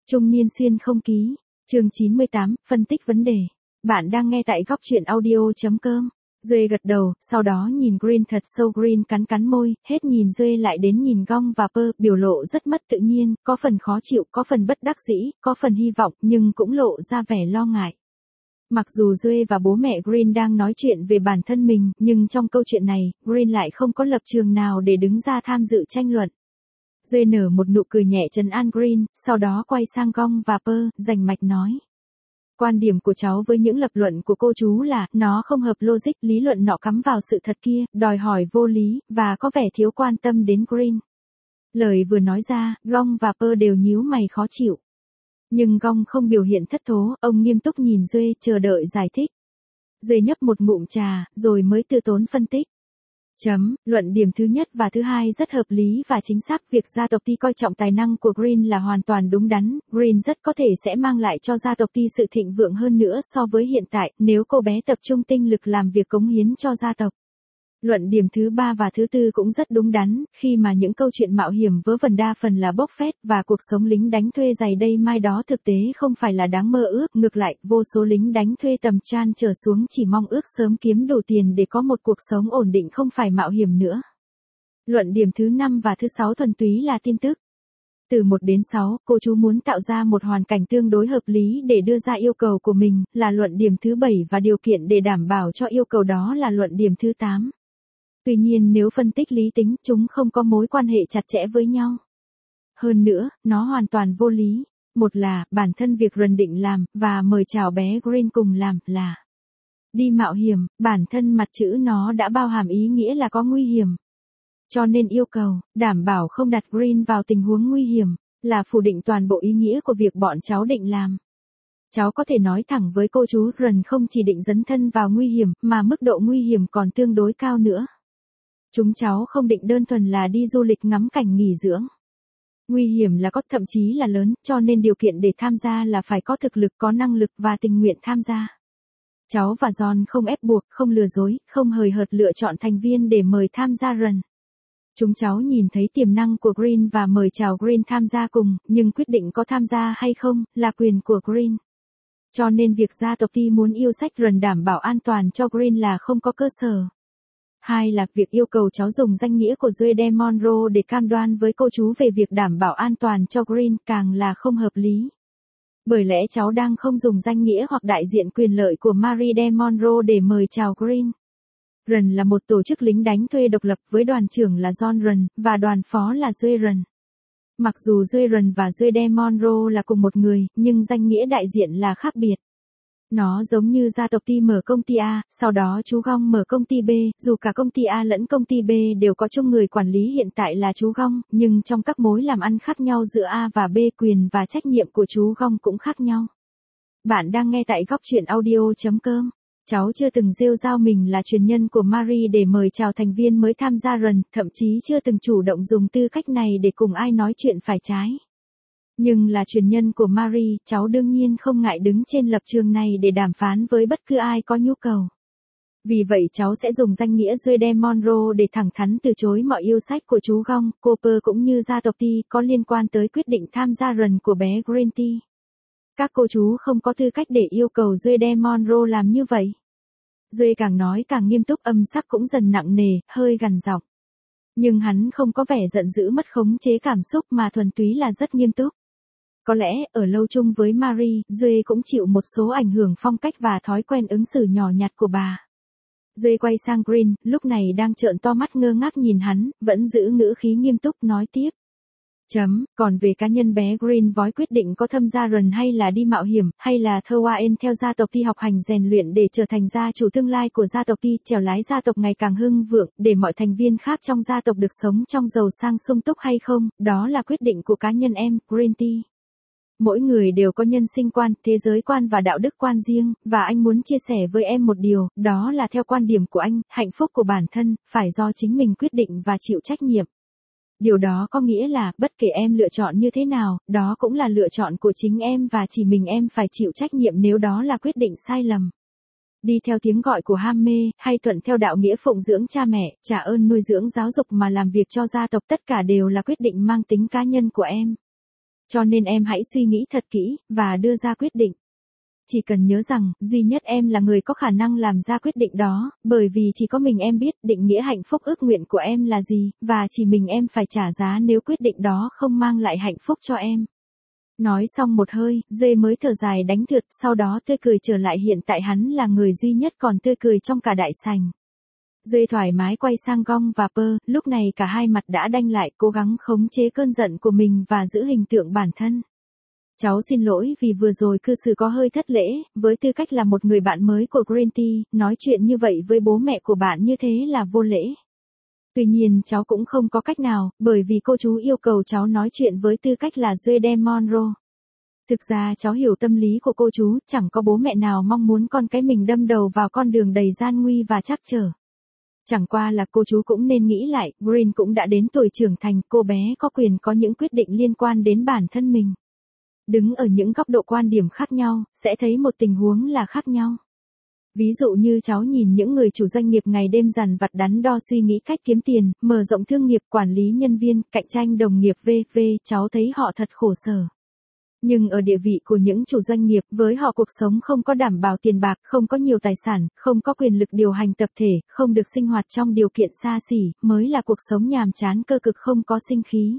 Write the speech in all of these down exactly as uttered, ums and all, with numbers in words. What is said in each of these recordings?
Trung niên xuyên không ký. Chương chín mươi tám, phân tích vấn đề. Bạn đang nghe tại góc truyện audio.com. Duệ gật đầu, sau đó nhìn Green thật sâu. Green cắn cắn môi, hết nhìn Duệ lại đến nhìn Gong và Pơ, biểu lộ rất mất tự nhiên, có phần khó chịu, có phần bất đắc dĩ, có phần hy vọng, nhưng cũng lộ ra vẻ lo ngại. Mặc dù Duệ và bố mẹ Green đang nói chuyện về bản thân mình, nhưng trong câu chuyện này, Green lại không có lập trường nào để đứng ra tham dự tranh luận. Duệ nở một nụ cười nhẹ trấn an Green, sau đó quay sang Gong và Pơ, rành mạch nói. Quan điểm của cháu với những lập luận của cô chú là, nó không hợp logic, lý luận nọ cắm vào sự thật kia, đòi hỏi vô lý, và có vẻ thiếu quan tâm đến Green. Lời vừa nói ra, Gong và Pơ đều nhíu mày khó chịu. Nhưng Gong không biểu hiện thất thố, ông nghiêm túc nhìn Duệ, chờ đợi giải thích. Duệ nhấp một ngụm trà, rồi mới từ tốn phân tích. Chấm, luận điểm thứ nhất và thứ hai rất hợp lý và chính xác. Việc gia tộc Ti coi trọng tài năng của Green là hoàn toàn đúng đắn. Green rất có thể sẽ mang lại cho gia tộc Ti sự thịnh vượng hơn nữa so với hiện tại, nếu cô bé tập trung tinh lực làm việc cống hiến cho gia tộc. Luận điểm thứ ba và thứ tư cũng rất đúng đắn, khi mà những câu chuyện mạo hiểm vớ vẩn đa phần là bốc phét, và cuộc sống lính đánh thuê giày đây mai đó thực tế không phải là đáng mơ ước, ngược lại, vô số lính đánh thuê tầm tràn trở xuống chỉ mong ước sớm kiếm đủ tiền để có một cuộc sống ổn định không phải mạo hiểm nữa. Luận điểm thứ năm và thứ sáu thuần túy là tin tức. Từ một đến sáu, cô chú muốn tạo ra một hoàn cảnh tương đối hợp lý để đưa ra yêu cầu của mình, là luận điểm thứ bảy, và điều kiện để đảm bảo cho yêu cầu đó là luận điểm thứ tám. Tuy nhiên nếu phân tích lý tính, chúng không có mối quan hệ chặt chẽ với nhau. Hơn nữa, nó hoàn toàn vô lý. Một là, bản thân việc Ren định làm, và mời chào bé Green cùng làm, là đi mạo hiểm, bản thân mặt chữ nó đã bao hàm ý nghĩa là có nguy hiểm. Cho nên yêu cầu, đảm bảo không đặt Green vào tình huống nguy hiểm, là phủ định toàn bộ ý nghĩa của việc bọn cháu định làm. Cháu có thể nói thẳng với cô chú, Ren không chỉ định dấn thân vào nguy hiểm, mà mức độ nguy hiểm còn tương đối cao nữa. Chúng cháu không định đơn thuần là đi du lịch ngắm cảnh nghỉ dưỡng. Nguy hiểm là có, thậm chí là lớn, cho nên điều kiện để tham gia là phải có thực lực, có năng lực và tình nguyện tham gia. Cháu và John không ép buộc, không lừa dối, không hời hợt lựa chọn thành viên để mời tham gia Ren. Chúng cháu nhìn thấy tiềm năng của Green và mời chào Green tham gia cùng, nhưng quyết định có tham gia hay không, là quyền của Green. Cho nên việc gia tộc Ti muốn yêu sách Ren đảm bảo an toàn cho Green là không có cơ sở. Hai là việc yêu cầu cháu dùng danh nghĩa của Duệ de Monroe để cam đoan với cô chú về việc đảm bảo an toàn cho Green càng là không hợp lý. Bởi lẽ cháu đang không dùng danh nghĩa hoặc đại diện quyền lợi của Marie de Monroe để mời chào Green. Ren là một tổ chức lính đánh thuê độc lập với đoàn trưởng là John Ren, và đoàn phó là Duệ Ren. Mặc dù Duệ Ren và Duệ de Monroe là cùng một người, nhưng danh nghĩa đại diện là khác biệt. Nó giống như gia tộc Ti mở công ty A, sau đó chú Gong mở công ty B, dù cả công ty A lẫn công ty B đều có chung người quản lý hiện tại là chú Gong, nhưng trong các mối làm ăn khác nhau giữa A và B, quyền và trách nhiệm của chú Gong cũng khác nhau. Bạn đang nghe tại góc truyện audio.com. Cháu chưa từng rêu rao mình là truyền nhân của Marie để mời chào thành viên mới tham gia Ren, thậm chí chưa từng chủ động dùng tư cách này để cùng ai nói chuyện phải trái. Nhưng là truyền nhân của Marie, cháu đương nhiên không ngại đứng trên lập trường này để đàm phán với bất cứ ai có nhu cầu. Vì vậy cháu sẽ dùng danh nghĩa Duệ de Monroe để thẳng thắn từ chối mọi yêu sách của chú Gong, cô Pơ cũng như gia tộc Ti có liên quan tới quyết định tham gia Ren của bé Green Ti. Các cô chú không có tư cách để yêu cầu Duệ de Monroe làm như vậy. Duệ càng nói càng nghiêm túc, âm sắc cũng dần nặng nề, hơi gằn giọng. Nhưng hắn không có vẻ giận dữ mất khống chế cảm xúc mà thuần túy là rất nghiêm túc. Có lẽ, ở lâu chung với Marie, Duệ cũng chịu một số ảnh hưởng phong cách và thói quen ứng xử nhỏ nhặt của bà. Duệ quay sang Green, lúc này đang trợn to mắt ngơ ngác nhìn hắn, vẫn giữ ngữ khí nghiêm túc nói tiếp. Chấm, còn về cá nhân bé Green vói quyết định có tham gia Ren hay là đi mạo hiểm, hay là Thoaen theo gia tộc Ti học hành rèn luyện để trở thành gia chủ tương lai của gia tộc Ti, chèo lái gia tộc ngày càng hưng vượng, để mọi thành viên khác trong gia tộc được sống trong giàu sang sung túc hay không, đó là quyết định của cá nhân em, Green Ti. Mỗi người đều có nhân sinh quan, thế giới quan và đạo đức quan riêng, và anh muốn chia sẻ với em một điều, đó là theo quan điểm của anh, hạnh phúc của bản thân, phải do chính mình quyết định và chịu trách nhiệm. Điều đó có nghĩa là, bất kể em lựa chọn như thế nào, đó cũng là lựa chọn của chính em và chỉ mình em phải chịu trách nhiệm nếu đó là quyết định sai lầm. Đi theo tiếng gọi của ham mê, hay thuận theo đạo nghĩa phụng dưỡng cha mẹ, trả ơn nuôi dưỡng giáo dục mà làm việc cho gia tộc, tất cả đều là quyết định mang tính cá nhân của em. Cho nên em hãy suy nghĩ thật kỹ, và đưa ra quyết định. Chỉ cần nhớ rằng, duy nhất em là người có khả năng làm ra quyết định đó, bởi vì chỉ có mình em biết định nghĩa hạnh phúc ước nguyện của em là gì, và chỉ mình em phải trả giá nếu quyết định đó không mang lại hạnh phúc cho em. Nói xong một hơi, Duệ mới thở dài đánh thượt, sau đó tươi cười trở lại, hiện tại hắn là người duy nhất còn tươi cười trong cả đại sảnh. Duệ thoải mái quay sang Gong và Pearl, lúc này cả hai mặt đã đanh lại, cố gắng khống chế cơn giận của mình và giữ hình tượng bản thân. Cháu xin lỗi vì vừa rồi cư xử có hơi thất lễ, với tư cách là một người bạn mới của Green Tea, nói chuyện như vậy với bố mẹ của bạn như thế là vô lễ. Tuy nhiên cháu cũng không có cách nào, bởi vì cô chú yêu cầu cháu nói chuyện với tư cách là Duệ de Monroe. Thực ra cháu hiểu tâm lý của cô chú, chẳng có bố mẹ nào mong muốn con cái mình đâm đầu vào con đường đầy gian nguy và trắc trở. Chẳng qua là cô chú cũng nên nghĩ lại, Green cũng đã đến tuổi trưởng thành, cô bé có quyền có những quyết định liên quan đến bản thân mình. Đứng ở những góc độ quan điểm khác nhau, sẽ thấy một tình huống là khác nhau. Ví dụ như cháu nhìn những người chủ doanh nghiệp ngày đêm dằn vặt đắn đo suy nghĩ cách kiếm tiền, mở rộng thương nghiệp, quản lý nhân viên, cạnh tranh đồng nghiệp vân vân, cháu thấy họ thật khổ sở. Nhưng ở địa vị của những chủ doanh nghiệp, với họ cuộc sống không có đảm bảo tiền bạc, không có nhiều tài sản, không có quyền lực điều hành tập thể, không được sinh hoạt trong điều kiện xa xỉ, mới là cuộc sống nhàm chán cơ cực không có sinh khí.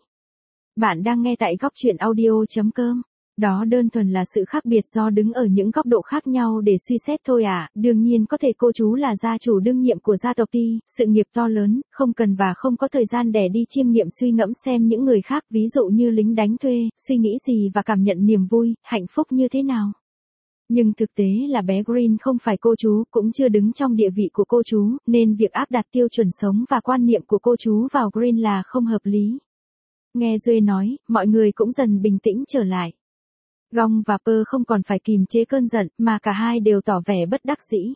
Bạn đang nghe tại góc truyện audio chấm com. Đó đơn thuần là sự khác biệt do đứng ở những góc độ khác nhau để suy xét thôi à, đương nhiên có thể cô chú là gia chủ đương nhiệm của gia tộc Ti, sự nghiệp to lớn, không cần và không có thời gian để đi chiêm nghiệm suy ngẫm xem những người khác, ví dụ như lính đánh thuê, suy nghĩ gì và cảm nhận niềm vui, hạnh phúc như thế nào. Nhưng thực tế là bé Green không phải cô chú, cũng chưa đứng trong địa vị của cô chú, nên việc áp đặt tiêu chuẩn sống và quan niệm của cô chú vào Green là không hợp lý. Nghe Duệ nói, mọi người cũng dần bình tĩnh trở lại. Gong và Pearl không còn phải kìm chế cơn giận, mà cả hai đều tỏ vẻ bất đắc dĩ.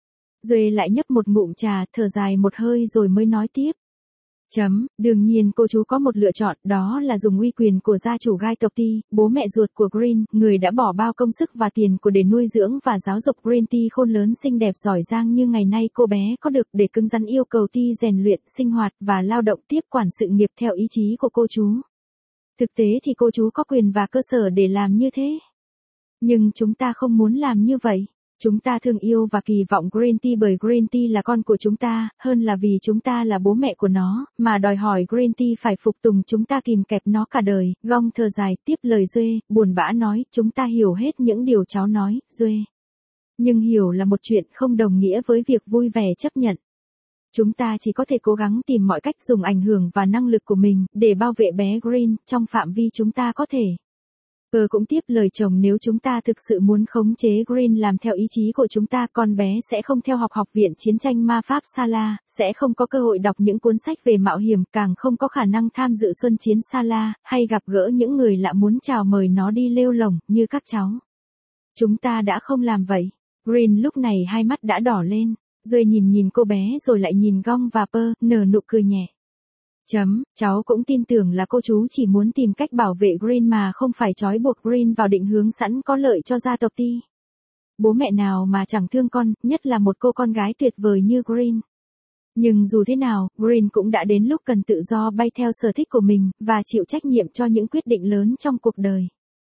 Duệ lại nhấp một ngụm trà, thở dài một hơi rồi mới nói tiếp. Chấm, đương nhiên cô chú có một lựa chọn, đó là dùng uy quyền của gia chủ gai tộc Ti, bố mẹ ruột của Green, người đã bỏ bao công sức và tiền của để nuôi dưỡng và giáo dục Green Tea khôn lớn xinh đẹp giỏi giang như ngày nay cô bé có được, để cứng rắn yêu cầu Ti rèn luyện, sinh hoạt và lao động tiếp quản sự nghiệp theo ý chí của cô chú. Thực tế thì cô chú có quyền và cơ sở để làm như thế. Nhưng chúng ta không muốn làm như vậy. Chúng ta thương yêu và kỳ vọng Green Tea bởi Green Tea là con của chúng ta, hơn là vì chúng ta là bố mẹ của nó, mà đòi hỏi Green Tea phải phục tùng chúng ta kìm kẹp nó cả đời. Gong thở dài, tiếp lời Duệ, buồn bã nói, chúng ta hiểu hết những điều cháu nói, Duệ. Nhưng hiểu là một chuyện không đồng nghĩa với việc vui vẻ chấp nhận. Chúng ta chỉ có thể cố gắng tìm mọi cách dùng ảnh hưởng và năng lực của mình, để bảo vệ bé Green, trong phạm vi chúng ta có thể. Pearl cũng tiếp lời chồng, nếu chúng ta thực sự muốn khống chế Green làm theo ý chí của chúng ta, con bé sẽ không theo học học viện chiến tranh ma pháp Sala, sẽ không có cơ hội đọc những cuốn sách về mạo hiểm, càng không có khả năng tham dự xuân chiến Sala, hay gặp gỡ những người lạ muốn chào mời nó đi lêu lổng, như các cháu. Chúng ta đã không làm vậy. Green lúc này hai mắt đã đỏ lên. Duệ nhìn nhìn cô bé rồi lại nhìn Gong và Pearl, nở nụ cười nhẹ. Chấm, cháu cũng tin tưởng là cô chú chỉ muốn tìm cách bảo vệ Green mà không phải trói buộc Green vào định hướng sẵn có lợi cho gia tộc Ti. Bố mẹ nào mà chẳng thương con, nhất là một cô con gái tuyệt vời như Green. Nhưng dù thế nào, Green cũng đã đến lúc cần tự do bay theo sở thích của mình, và chịu trách nhiệm cho những quyết định lớn trong cuộc đời.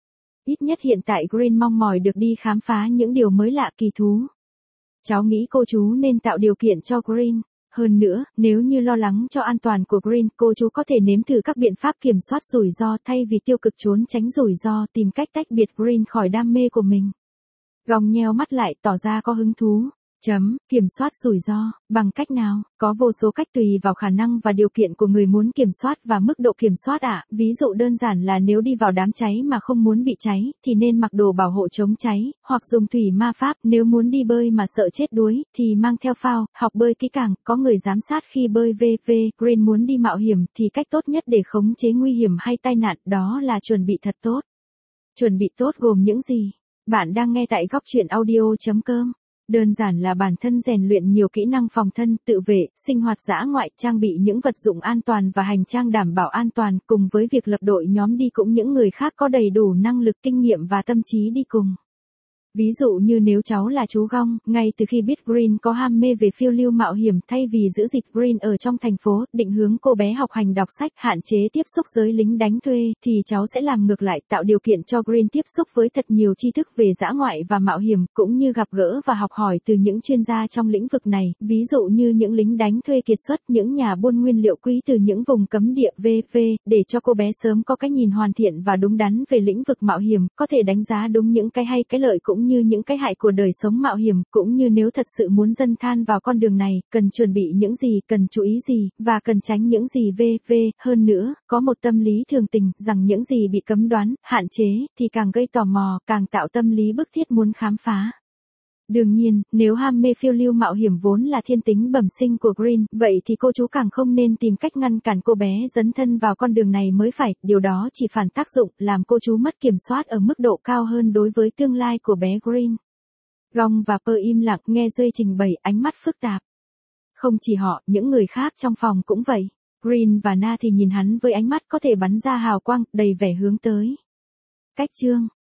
Ít nhất hiện tại Green mong mỏi được đi khám phá những điều mới lạ kỳ thú. Cháu nghĩ cô chú nên tạo điều kiện cho Green. Hơn nữa, nếu như lo lắng cho an toàn của Green, cô chú có thể nếm thử các biện pháp kiểm soát rủi ro thay vì tiêu cực trốn tránh rủi ro, tìm cách tách biệt Green khỏi đam mê của mình. Gong nheo mắt lại, tỏ ra có hứng thú. Chấm, kiểm soát rủi ro, bằng cách nào? Có vô số cách tùy vào khả năng và điều kiện của người muốn kiểm soát và mức độ kiểm soát ạ. À. Ví dụ đơn giản là nếu đi vào đám cháy mà không muốn bị cháy, thì nên mặc đồ bảo hộ chống cháy, hoặc dùng thủy ma pháp. Nếu muốn đi bơi mà sợ chết đuối, thì mang theo phao, học bơi kỹ càng, có người giám sát khi bơi vân vân. Green muốn đi mạo hiểm, thì cách tốt nhất để khống chế nguy hiểm hay tai nạn, đó là chuẩn bị thật tốt. Chuẩn bị tốt gồm những gì? Bạn đang nghe tại góc truyện audio chấm com. Đơn giản là bản thân rèn luyện nhiều kỹ năng phòng thân, tự vệ, sinh hoạt dã ngoại, trang bị những vật dụng an toàn và hành trang đảm bảo an toàn, cùng với việc lập đội nhóm đi cùng những người khác có đầy đủ năng lực, kinh nghiệm và tâm trí đi cùng. Ví dụ như nếu cháu là chú Gong, ngay từ khi biết Green có ham mê về phiêu lưu mạo hiểm, thay vì giữ dịch Green ở trong thành phố, định hướng cô bé học hành đọc sách, hạn chế tiếp xúc giới lính đánh thuê, thì cháu sẽ làm ngược lại, tạo điều kiện cho Green tiếp xúc với thật nhiều tri thức về dã ngoại và mạo hiểm, cũng như gặp gỡ và học hỏi từ những chuyên gia trong lĩnh vực này, ví dụ như những lính đánh thuê kiệt xuất, những nhà buôn nguyên liệu quý từ những vùng cấm địa vân vân, để cho cô bé sớm có cái nhìn hoàn thiện và đúng đắn về lĩnh vực mạo hiểm, có thể đánh giá đúng những cái hay cái lợi cũng như những cái hại của đời sống mạo hiểm, cũng như nếu thật sự muốn dấn thân vào con đường này, cần chuẩn bị những gì, cần chú ý gì, và cần tránh những gì vân vân. Hơn nữa, có một tâm lý thường tình, rằng những gì bị cấm đoán, hạn chế, thì càng gây tò mò, càng tạo tâm lý bức thiết muốn khám phá. Đương nhiên, nếu ham mê phiêu lưu mạo hiểm vốn là thiên tính bẩm sinh của Green, vậy thì cô chú càng không nên tìm cách ngăn cản cô bé dấn thân vào con đường này mới phải, điều đó chỉ phản tác dụng, làm cô chú mất kiểm soát ở mức độ cao hơn đối với tương lai của bé Green. Gong và Pearl im lặng nghe Duy trình bày, ánh mắt phức tạp. Không chỉ họ, những người khác trong phòng cũng vậy. Green và Na thì nhìn hắn với ánh mắt có thể bắn ra hào quang, đầy vẻ hướng tới. Cách chương